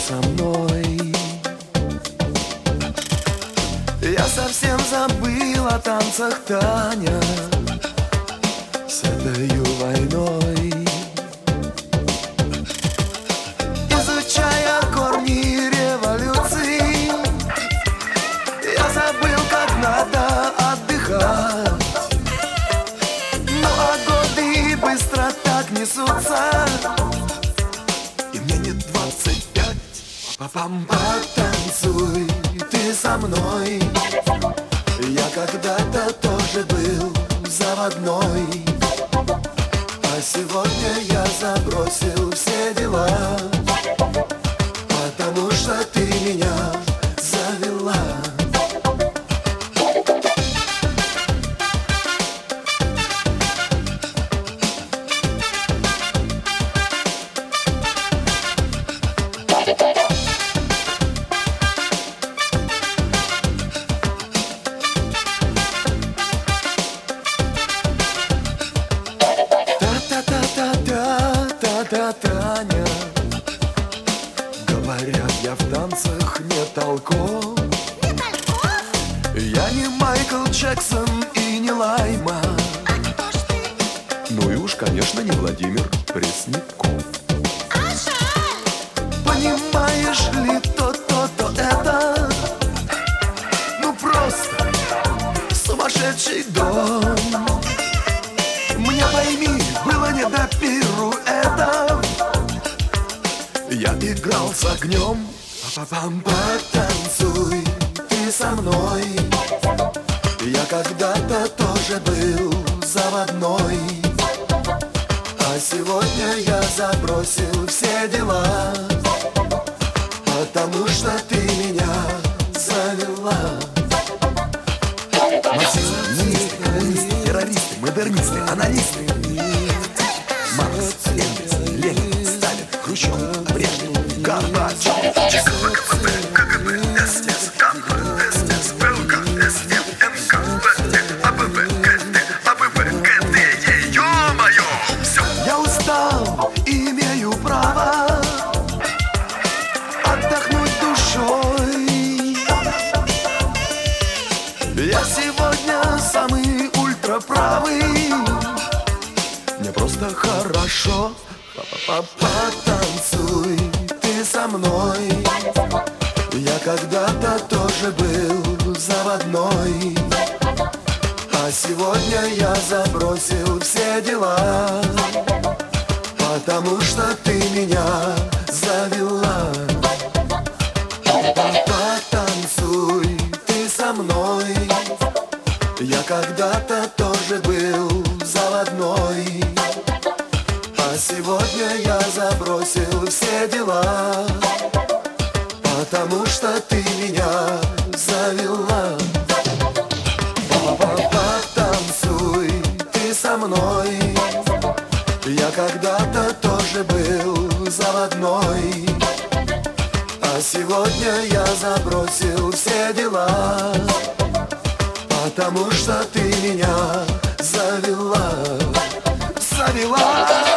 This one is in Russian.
со мной. Я совсем забыл о танцах, Таня, с этой войной. Изучая корни революции, я забыл, как надо отдыхать. Ну а годы быстро так несутся, и мне не 25. Папам, потанцуй ты со мной. Я когда-то тоже был заводной, а сегодня я забросил все дела, потому что ты меня завела. Таня, говорят, я в танцах не толков. Я не Майкл Джексон и не Лайма. А кто ж ты? Ну и уж, конечно, не Владимир Пресняков. А жаль. Понимаешь ли, то это, ну просто сумасшедший дом. Мне, пойми, было не до пируэтов. Я играл с огнем. Папам, потанцуй ты со мной. Я когда-то тоже был заводной, а сегодня я забросил все дела, потому что ты меня завела. Марксисты, нацисты, коммунисты, террористы, модернисты, анонисты, Маркс, Энгельс, Ленин, Сталин, Хрущев, Брежнев, Горбачев, ЧК, КПП, КГБ, СС, КП, СС, ВЛК, СМ, НКВД, АБВ, КТ, АБВ, КТ, ё-моё, все. Я устал и имею право отдохнуть душой. Я сегодня самый ультраправый. Мне просто хорошо. Потанцуй ты со мной. Я когда-то тоже был заводной, а сегодня я забросил все дела, потому что ты меня завела. Потанцуй ты со мной. Я когда-то тоже был заводной, а сегодня я забросил все дела, потому что ты меня завела. Потанцуй ты со мной. Я когда-то тоже был заводной, а сегодня я забросил все дела, потому что ты меня завела. Завела.